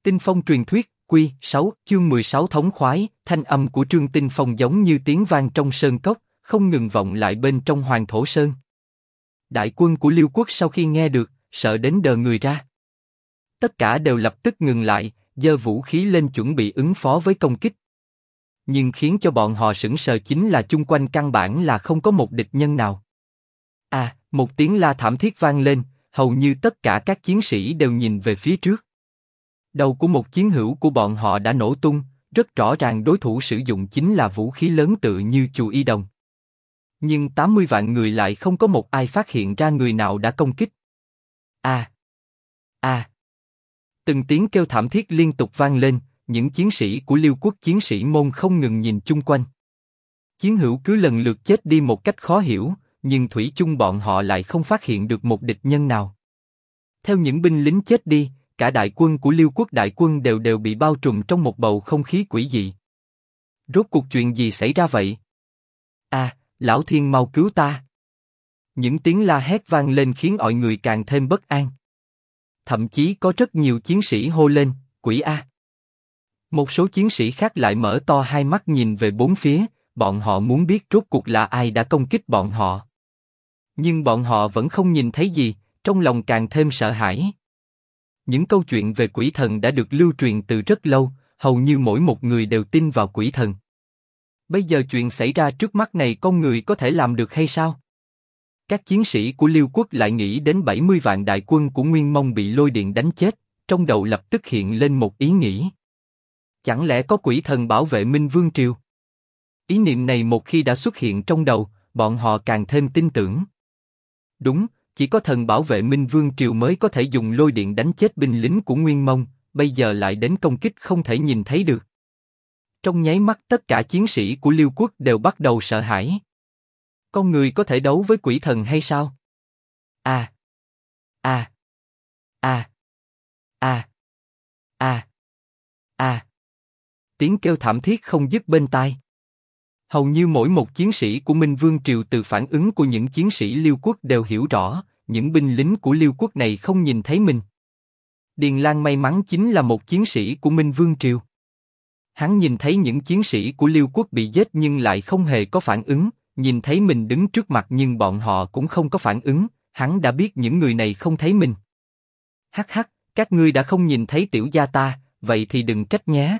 Tinh Phong truyền thuyết, Quy 6, chương 16 thống khoái, thanh âm của Trương Tinh Phong giống như tiếng vang trong sơn cốc, không ngừng vọng lại bên trong Hoàng Thổ Sơn. Đại quân của Liêu Quốc sau khi nghe được, sợ đến đờ người ra. Tất cả đều lập tức ngừng lại, giơ vũ khí lên chuẩn bị ứng phó với công kích. Nhưng khiến cho bọn họ sững sờ chính là chung quanh căn bản là không có một địch nhân nào. Một tiếng la thảm thiết vang lên, hầu như tất cả các chiến sĩ đều nhìn về phía trước. Đầu của một chiến hữu của bọn họ đã nổ tung, rất rõ ràng đối thủ sử dụng chính là vũ khí lớn tự như chù y đồng. Nhưng 80 vạn người lại không có một ai phát hiện ra người nào đã công kích. Từng tiếng kêu thảm thiết liên tục vang lên, những chiến sĩ của Liêu Quốc chiến sĩ môn không ngừng nhìn chung quanh. Chiến hữu cứ lần lượt chết đi một cách khó hiểu, nhưng thủy chung bọn họ lại không phát hiện được một địch nhân nào. Theo những binh lính chết đi, cả đại quân của Liêu Quốc đại quân đều bị bao trùm trong một bầu không khí quỷ dị. Rốt cuộc chuyện gì xảy ra vậy? Lão Thiên mau cứu ta! Những tiếng la hét vang lên khiến mọi người càng thêm bất an. Thậm chí có rất nhiều chiến sĩ hô lên, quỷ a! Một số chiến sĩ khác lại mở to hai mắt nhìn về bốn phía, bọn họ muốn biết rốt cuộc là ai đã công kích bọn họ. Nhưng bọn họ vẫn không nhìn thấy gì, trong lòng càng thêm sợ hãi. Những câu chuyện về quỷ thần đã được lưu truyền từ rất lâu, hầu như mỗi một người đều tin vào quỷ thần. Bây giờ chuyện xảy ra trước mắt này con người có thể làm được hay sao? Các chiến sĩ của Liêu Quốc lại nghĩ đến 70 vạn đại quân của Nguyên Mông bị lôi điện đánh chết, trong đầu lập tức hiện lên một ý nghĩ. Chẳng lẽ có quỷ thần bảo vệ Minh Vương Triều? Ý niệm này một khi đã xuất hiện trong đầu, bọn họ càng thêm tin tưởng. Đúng, chỉ có thần bảo vệ Minh Vương Triều mới có thể dùng lôi điện đánh chết binh lính của Nguyên Mông, bây giờ lại đến công kích không thể nhìn thấy được. Trong nháy mắt tất cả chiến sĩ của Liêu Quốc đều bắt đầu sợ hãi. Con người có thể đấu với quỷ thần hay sao? Tiếng kêu thảm thiết không dứt bên tai. Hầu như mỗi một chiến sĩ của Minh Vương Triều từ phản ứng của những chiến sĩ Liêu Quốc đều hiểu rõ, những binh lính của Liêu Quốc này không nhìn thấy mình. Điền Lang may mắn chính là một chiến sĩ của Minh Vương Triều. Hắn nhìn thấy những chiến sĩ của Liêu Quốc bị giết nhưng lại không hề có phản ứng, nhìn thấy mình đứng trước mặt nhưng bọn họ cũng không có phản ứng, hắn đã biết những người này không thấy mình. Hắc, các ngươi đã không nhìn thấy tiểu gia ta, vậy thì đừng trách nhé.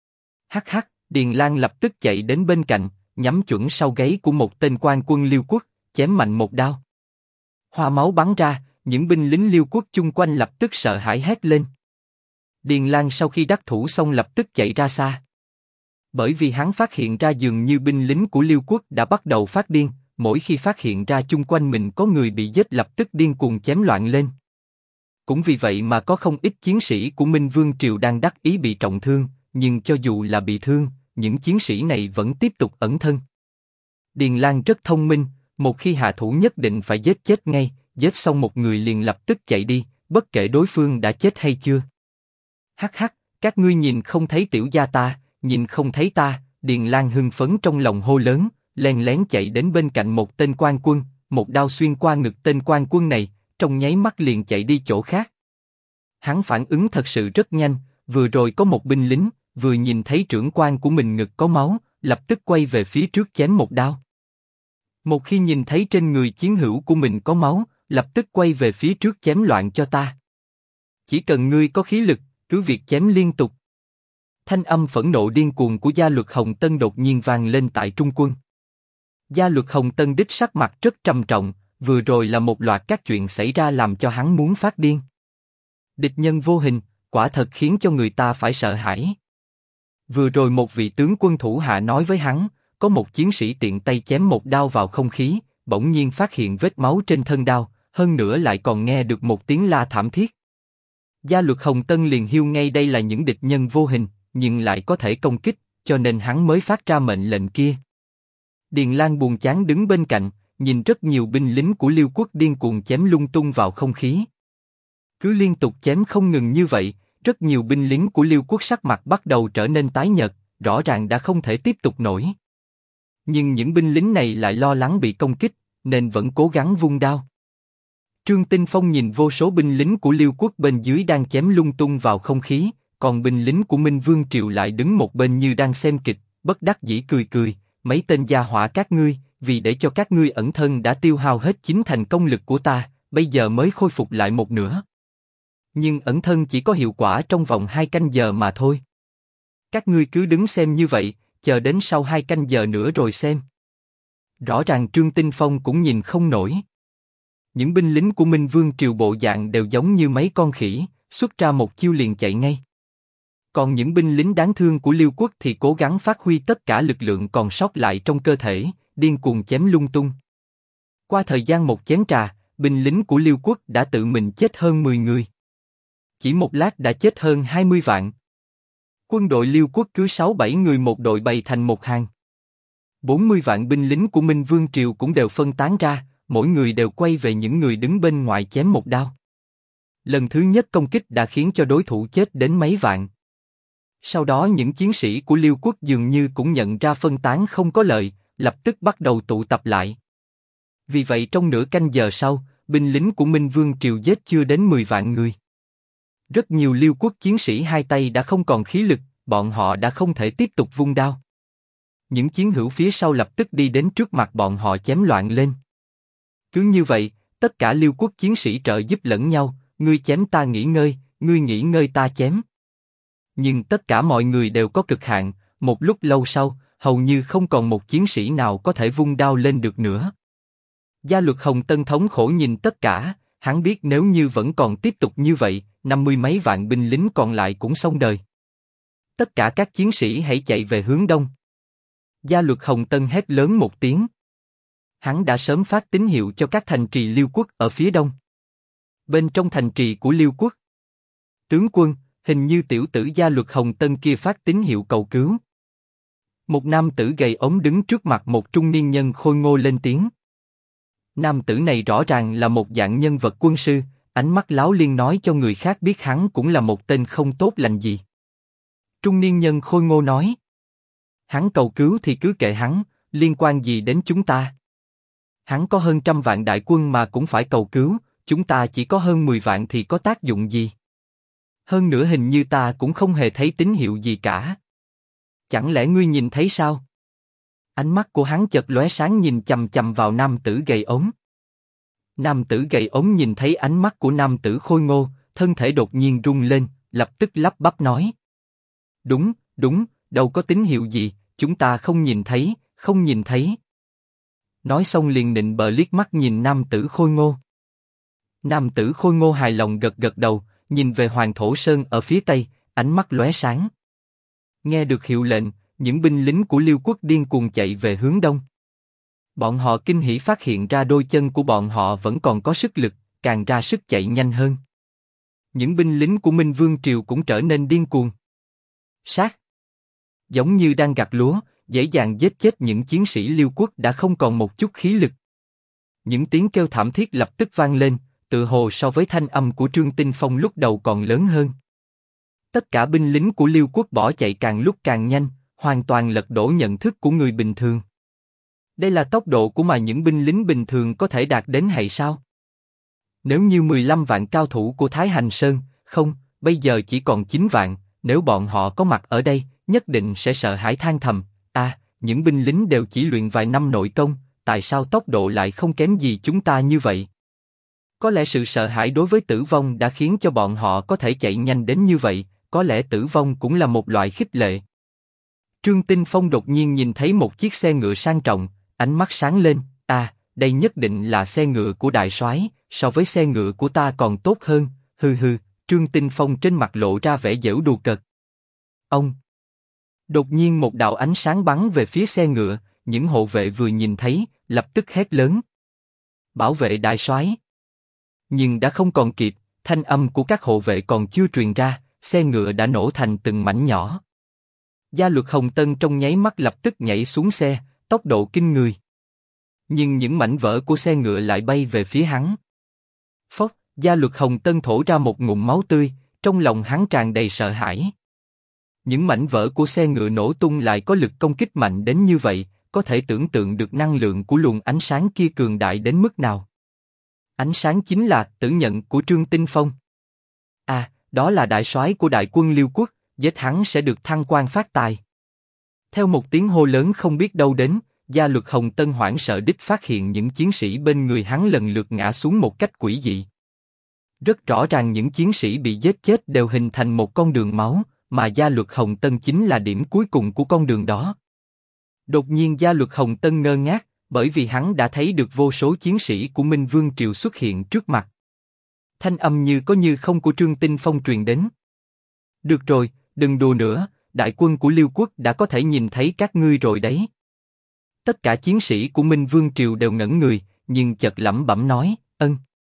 Hắc, Điền Lang lập tức chạy đến bên cạnh, nhắm chuẩn sau gáy của một tên quan quân Liêu Quốc, chém mạnh một đao. Hoa máu bắn ra, những binh lính Liêu Quốc chung quanh lập tức sợ hãi hét lên. Điền Lang sau khi đắc thủ xong lập tức chạy ra xa. Bởi vì hắn phát hiện ra dường như binh lính của Liêu Quốc đã bắt đầu phát điên, mỗi khi phát hiện ra chung quanh mình có người bị giết lập tức điên cuồng chém loạn lên. Cũng vì vậy mà có không ít chiến sĩ của Minh Vương Triều đang đắc ý bị trọng thương, nhưng cho dù là bị thương, những chiến sĩ này vẫn tiếp tục ẩn thân. Điền Lang rất thông minh, một khi hạ thủ nhất định phải giết chết ngay, giết xong một người liền lập tức chạy đi, bất kể đối phương đã chết hay chưa. Hắc, các ngươi nhìn không thấy tiểu gia ta, nhìn không thấy ta, Điền Lang hưng phấn trong lòng hô lớn, len lén chạy đến bên cạnh một tên quan quân, một đao xuyên qua ngực tên quan quân này, trong nháy mắt liền chạy đi chỗ khác. Hắn phản ứng thật sự rất nhanh, vừa rồi có một binh lính, vừa nhìn thấy trưởng quan của mình ngực có máu, lập tức quay về phía trước chém một đao. Một khi nhìn thấy trên người chiến hữu của mình có máu, lập tức quay về phía trước chém loạn cho ta. Chỉ cần ngươi có khí lực, cứ việc chém liên tục. Thanh âm phẫn nộ điên cuồng của Gia Luật Hồng Tân đột nhiên vang lên tại trung quân. Gia Luật Hồng Tân đích sắc mặt rất trầm trọng, vừa rồi là một loạt các chuyện xảy ra làm cho hắn muốn phát điên. Địch nhân vô hình, quả thật khiến cho người ta phải sợ hãi. Vừa rồi một vị tướng quân thủ hạ nói với hắn, có một chiến sĩ tiện tay chém một đao vào không khí, bỗng nhiên phát hiện vết máu trên thân đao, hơn nữa lại còn nghe được một tiếng la thảm thiết. Gia Luật Hồng Tân liền hiểu ngay đây là những địch nhân vô hình, nhưng lại có thể công kích, cho nên hắn mới phát ra mệnh lệnh kia. Điền Lang buồn chán đứng bên cạnh, nhìn rất nhiều binh lính của Liêu Quốc điên cuồng chém lung tung vào không khí. Cứ liên tục chém không ngừng như vậy, rất nhiều binh lính của Liêu Quốc sắc mặt bắt đầu trở nên tái nhợt, rõ ràng đã không thể tiếp tục nổi. Nhưng những binh lính này lại lo lắng bị công kích, nên vẫn cố gắng vung đao. Trương Tinh Phong nhìn vô số binh lính của Liêu Quốc bên dưới đang chém lung tung vào không khí, còn binh lính của Minh Vương Triều lại đứng một bên như đang xem kịch, bất đắc dĩ cười cười, mấy tên gia hỏa các ngươi, vì để cho các ngươi ẩn thân đã tiêu hao hết 9 thành công lực của ta, bây giờ mới khôi phục lại một nửa. Nhưng ẩn thân chỉ có hiệu quả trong vòng 2 canh giờ mà thôi. Các ngươi cứ đứng xem như vậy, chờ đến sau 2 canh giờ nữa rồi xem. Rõ ràng Trương Tinh Phong cũng nhìn không nổi. Những binh lính của Minh Vương Triều bộ dạng đều giống như mấy con khỉ, xuất ra một chiêu liền chạy ngay. Còn những binh lính đáng thương của Liêu Quốc thì cố gắng phát huy tất cả lực lượng còn sót lại trong cơ thể, điên cuồng chém lung tung. Qua thời gian một chén trà, binh lính của Liêu Quốc đã tự mình chết hơn 10 người. Chỉ một lát đã chết hơn 20 vạn. Quân đội Liêu Quốc cứ 6-7 người một đội bày thành một hàng. 40 vạn binh lính của Minh Vương Triều cũng đều phân tán ra, mỗi người đều quay về những người đứng bên ngoài chém một đao. Lần thứ nhất công kích đã khiến cho đối thủ chết đến mấy vạn. Sau đó những chiến sĩ của Liêu Quốc dường như cũng nhận ra phân tán không có lợi, lập tức bắt đầu tụ tập lại. Vì vậy trong nửa canh giờ sau, binh lính của Minh Vương Triều giết chưa đến 10 vạn người. Rất nhiều Liêu Quốc chiến sĩ hai tay đã không còn khí lực, bọn họ đã không thể tiếp tục vung đao. Những chiến hữu phía sau lập tức đi đến trước mặt bọn họ chém loạn lên. Cứ như vậy, tất cả Liêu Quốc chiến sĩ trợ giúp lẫn nhau, ngươi chém ta nghỉ ngơi, ngươi nghỉ ngơi ta chém. Nhưng tất cả mọi người đều có cực hạn, một lúc lâu sau, hầu như không còn một chiến sĩ nào có thể vung đao lên được nữa. Gia Luật Hồng Tân thống khổ nhìn tất cả, hắn biết nếu như vẫn còn tiếp tục như vậy, 50 mấy vạn binh lính còn lại cũng xong đời. Tất cả các chiến sĩ hãy chạy về hướng đông. Gia Luật Hồng Tân hét lớn một tiếng. Hắn đã sớm phát tín hiệu cho các thành trì Liêu Quốc ở phía đông. Bên trong thành trì của Liêu Quốc, tướng quân, hình như tiểu tử Gia Luật Hồng Tân kia phát tín hiệu cầu cứu. Một nam tử gầy ốm đứng trước mặt một trung niên nhân khôi ngô lên tiếng. Nam tử này rõ ràng là một dạng nhân vật quân sư, ánh mắt láo liên nói cho người khác biết hắn cũng là một tên không tốt lành gì. Trung niên nhân khôi ngô nói. Hắn cầu cứu thì cứ kệ hắn, liên quan gì đến chúng ta? Hắn có hơn 100 vạn đại quân mà cũng phải cầu cứu, chúng ta chỉ có hơn 10 vạn thì có tác dụng gì? Hơn nữa hình như ta cũng không hề thấy tín hiệu gì cả. Chẳng lẽ ngươi nhìn thấy sao? Ánh mắt của hắn chợt lóe sáng nhìn chằm chằm vào nam tử gầy ốm. Nam tử gầy ốm nhìn thấy ánh mắt của nam tử khôi ngô, thân thể đột nhiên rung lên, lập tức lắp bắp nói. Đúng, đúng, đâu có tín hiệu gì, chúng ta không nhìn thấy, không nhìn thấy. Nói xong liền nịnh bợ liếc mắt nhìn nam tử khôi ngô. Nam tử khôi ngô hài lòng gật gật đầu, nhìn về Hoàng Thổ Sơn ở phía tây, ánh mắt lóe sáng. Nghe được hiệu lệnh, những binh lính của Liêu Quốc điên cuồng chạy về hướng đông. Bọn họ kinh hỉ phát hiện ra đôi chân của bọn họ vẫn còn có sức lực, càng ra sức chạy nhanh hơn. Những binh lính của Minh Vương Triều cũng trở nên điên cuồng. Sát! Giống như đang gặt lúa, dễ dàng giết chết những chiến sĩ Liêu Quốc đã không còn một chút khí lực. Những tiếng kêu thảm thiết lập tức vang lên, tự hồ so với thanh âm của Trương Tinh Phong lúc đầu còn lớn hơn. Tất cả binh lính của Liêu Quốc bỏ chạy càng lúc càng nhanh, hoàn toàn lật đổ nhận thức của người bình thường. Đây là tốc độ của mà những binh lính bình thường có thể đạt đến hay sao? Nếu như 15 vạn cao thủ của Thái Hành Sơn, không, bây giờ chỉ còn 9 vạn, nếu bọn họ có mặt ở đây, nhất định sẽ sợ hãi than thầm, những binh lính đều chỉ luyện vài năm nội công, tại sao tốc độ lại không kém gì chúng ta như vậy? Có lẽ sự sợ hãi đối với tử vong đã khiến cho bọn họ có thể chạy nhanh đến như vậy, có lẽ tử vong cũng là một loại khích lệ. Trương Tinh Phong đột nhiên nhìn thấy một chiếc xe ngựa sang trọng, ánh mắt sáng lên, đây nhất định là xe ngựa của đại soái, so với xe ngựa của ta còn tốt hơn, hừ hừ, Trương Tinh Phong trên mặt lộ ra vẻ giễu đùa cợt. Ông! Đột nhiên một đạo ánh sáng bắn về phía xe ngựa, những hộ vệ vừa nhìn thấy, lập tức hét lớn. Bảo vệ đại soái! Nhưng đã không còn kịp, thanh âm của các hộ vệ còn chưa truyền ra, xe ngựa đã nổ thành từng mảnh nhỏ. Gia Luật Hồng Tân trong nháy mắt lập tức nhảy xuống xe, tốc độ kinh người. Nhưng những mảnh vỡ của xe ngựa lại bay về phía hắn. Phốc, Gia Luật Hồng Tân thổ ra một ngụm máu tươi, trong lòng hắn tràn đầy sợ hãi. Những mảnh vỡ của xe ngựa nổ tung lại có lực công kích mạnh đến như vậy, có thể tưởng tượng được năng lượng của luồng ánh sáng kia cường đại đến mức nào. Ánh sáng chính là tử nhận của Trương Tinh Phong. đó là đại soái của đại quân Liêu Quốc, giết hắn sẽ được thăng quan phát tài. Theo một tiếng hô lớn không biết đâu đến, Gia Luật Hồng Tân hoảng sợ đích phát hiện những chiến sĩ bên người hắn lần lượt ngã xuống một cách quỷ dị. Rất rõ ràng những chiến sĩ bị giết chết đều hình thành một con đường máu, mà Gia Luật Hồng Tân chính là điểm cuối cùng của con đường đó. Đột nhiên Gia Luật Hồng Tân ngơ ngác, bởi vì hắn đã thấy được vô số chiến sĩ của Minh Vương Triều xuất hiện trước mặt. Thanh âm như có như không của Trương Tinh Phong truyền đến. Được rồi, đừng đùa nữa, đại quân của Liêu Quốc đã có thể nhìn thấy các ngươi rồi đấy. Tất cả chiến sĩ của Minh Vương Triều đều ngẩn người, nhưng chợt lẩm bẩm nói, ân.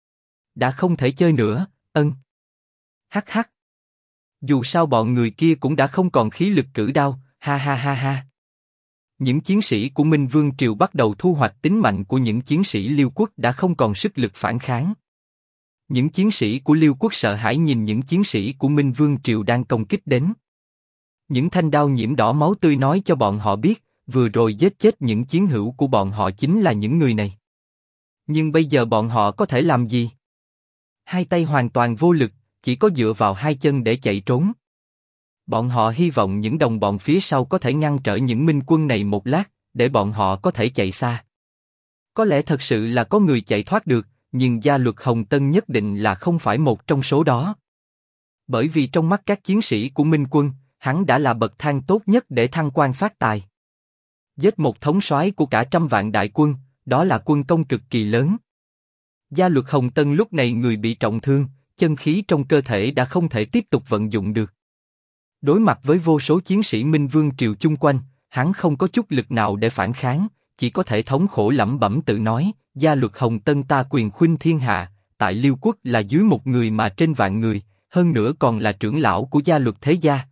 Đã không thể chơi nữa, ân. Hắc hắc. Dù sao bọn người kia cũng đã không còn khí lực cử đao, ha ha ha ha. Những chiến sĩ của Minh Vương Triều bắt đầu thu hoạch tính mạnh của những chiến sĩ Liêu Quốc đã không còn sức lực phản kháng. Những chiến sĩ của Liêu Quốc sợ hãi nhìn những chiến sĩ của Minh Vương Triều đang công kích đến. Những thanh đao nhiễm đỏ máu tươi nói cho bọn họ biết, vừa rồi giết chết những chiến hữu của bọn họ chính là những người này. Nhưng bây giờ bọn họ có thể làm gì? Hai tay hoàn toàn vô lực, chỉ có dựa vào hai chân để chạy trốn. Bọn họ hy vọng những đồng bọn phía sau có thể ngăn trở những minh quân này một lát, để bọn họ có thể chạy xa. Có lẽ thật sự là có người chạy thoát được, nhưng Gia Luật Hồng Tân nhất định là không phải một trong số đó. Bởi vì trong mắt các chiến sĩ của Minh quân, hắn đã là bậc thang tốt nhất để thăng quan phát tài. Giết một thống soái của cả 100.000 đại quân, đó là quân công cực kỳ lớn. Gia Luật Hồng Tân lúc này người bị trọng thương, chân khí trong cơ thể đã không thể tiếp tục vận dụng được. Đối mặt với vô số chiến sĩ Minh Vương Triều chung quanh, hắn không có chút lực nào để phản kháng, chỉ có thể thống khổ lẩm bẩm tự nói, Gia Luật Hồng Tân ta quyền khuynh thiên hạ, tại Liêu Quốc là dưới một người mà trên vạn người, hơn nữa còn là trưởng lão của gia luật thế gia,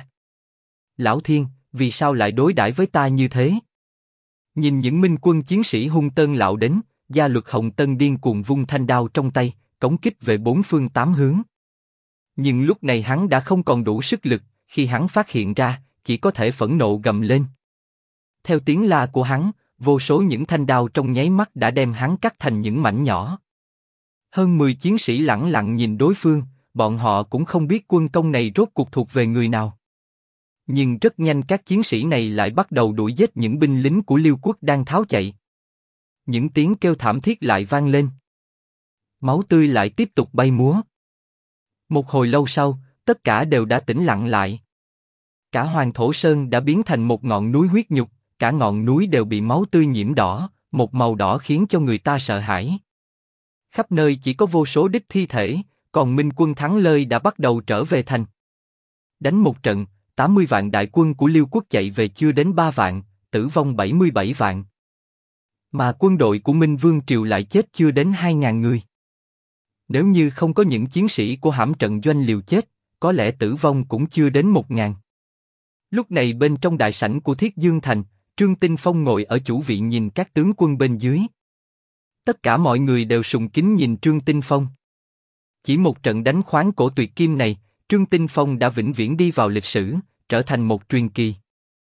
Lão Thiên, vì sao lại đối đãi với ta như thế? Nhìn những minh quân chiến sĩ hung tợn lạo đến, Gia Luật Hồng Tân điên cuồng vung thanh đao trong tay, cống kích về bốn phương tám hướng. Nhưng lúc này hắn đã không còn đủ sức lực, khi hắn phát hiện ra, chỉ có thể phẫn nộ gầm lên. Theo tiếng la của hắn, vô số những thanh đao trong nháy mắt đã đem hắn cắt thành những mảnh nhỏ. Hơn 10 chiến sĩ lẳng lặng nhìn đối phương, bọn họ cũng không biết quân công này rốt cuộc thuộc về người nào. Nhưng rất nhanh các chiến sĩ này lại bắt đầu đuổi giết những binh lính của Liêu Quốc đang tháo chạy. Những tiếng kêu thảm thiết lại vang lên. Máu tươi lại tiếp tục bay múa. Một hồi lâu sau, tất cả đều đã tĩnh lặng lại. Cả Hoàng Thổ Sơn đã biến thành một ngọn núi huyết nhục, cả ngọn núi đều bị máu tươi nhiễm đỏ, một màu đỏ khiến cho người ta sợ hãi. Khắp nơi chỉ có vô số đích thi thể, còn Minh quân thắng lợi đã bắt đầu trở về thành. Đánh một trận, 80 vạn đại quân của Liêu Quốc chạy về chưa đến 3 vạn, tử vong 77 vạn. Mà quân đội của Minh Vương Triều lại chết chưa đến 2.000 người. Nếu như không có những chiến sĩ của hãm trận doanh liều chết, có lẽ tử vong cũng chưa đến 1.000. Lúc này bên trong đại sảnh của Thiết Dương Thành, Trương Tinh Phong ngồi ở chủ vị nhìn các tướng quân bên dưới. Tất cả mọi người đều sùng kính nhìn Trương Tinh Phong. Chỉ một trận đánh khoáng cổ tuyệt kim này, Trương Tinh Phong đã vĩnh viễn đi vào lịch sử, trở thành một truyền kỳ.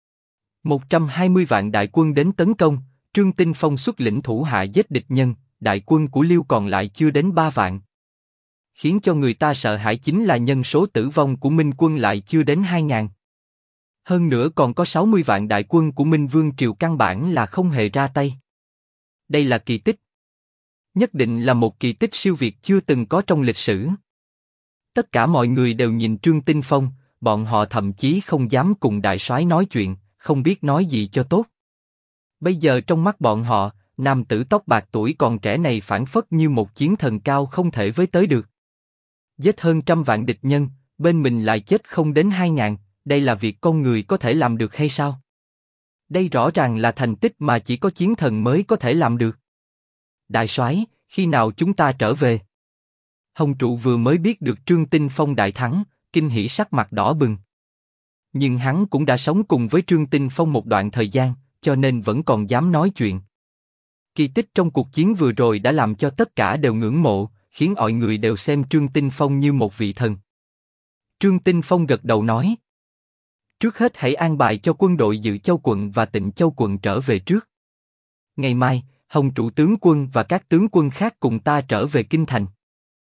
120 vạn đại quân đến tấn công, Trương Tinh Phong xuất lĩnh thủ hạ giết địch nhân, đại quân của Liêu còn lại chưa đến 3 vạn. Khiến cho người ta sợ hãi chính là nhân số tử vong của Minh quân lại chưa đến 2.000. Hơn nữa còn có 60 vạn đại quân của Minh Vương Triều căn bản là không hề ra tay. Đây là kỳ tích. Nhất định là một kỳ tích siêu việt chưa từng có trong lịch sử. Tất cả mọi người đều nhìn Trương Tinh Phong, bọn họ thậm chí không dám cùng đại soái nói chuyện, không biết nói gì cho tốt. Bây giờ trong mắt bọn họ, nam tử tóc bạc tuổi còn trẻ này phảng phất như một chiến thần cao không thể với tới được. Giết hơn 100 vạn địch nhân, bên mình lại chết không đến 2.000, đây là việc con người có thể làm được hay sao? Đây rõ ràng là thành tích mà chỉ có chiến thần mới có thể làm được. Đại soái, khi nào chúng ta trở về? Hồng Trụ vừa mới biết được Trương Tinh Phong đại thắng, kinh hỉ sắc mặt đỏ bừng. Nhưng hắn cũng đã sống cùng với Trương Tinh Phong một đoạn thời gian, cho nên vẫn còn dám nói chuyện. Kỳ tích trong cuộc chiến vừa rồi đã làm cho tất cả đều ngưỡng mộ, khiến mọi người đều xem Trương Tinh Phong như một vị thần. Trương Tinh Phong gật đầu nói: trước hết hãy an bài cho quân đội Dự Châu quận và Tịnh Châu quận trở về trước. Ngày mai, Hồng Trụ tướng quân và các tướng quân khác cùng ta trở về kinh thành.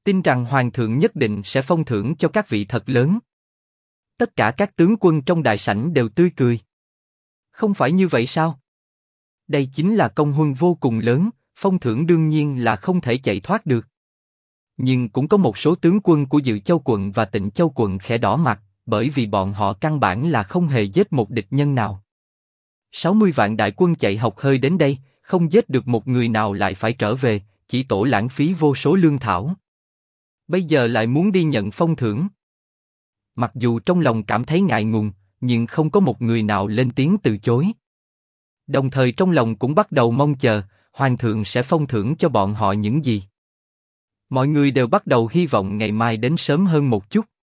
Tin rằng hoàng thượng nhất định sẽ phong thưởng cho các vị thật lớn. Tất cả các tướng quân trong đại sảnh đều tươi cười. Không phải như vậy sao? Đây chính là công huân vô cùng lớn, phong thưởng đương nhiên là không thể chạy thoát được. Nhưng cũng có một số tướng quân của Dự Châu quận và Tịnh Châu quận khẽ đỏ mặt, bởi vì bọn họ căn bản là không hề giết một địch nhân nào. 60 vạn đại quân chạy học hơi đến đây, không giết được một người nào lại phải trở về, chỉ tổ lãng phí vô số lương thảo. Bây giờ lại muốn đi nhận phong thưởng. Mặc dù trong lòng cảm thấy ngại ngùng, nhưng không có một người nào lên tiếng từ chối. Đồng thời trong lòng cũng bắt đầu mong chờ, hoàng thượng sẽ phong thưởng cho bọn họ những gì. Mọi người đều bắt đầu hy vọng ngày mai đến sớm hơn một chút.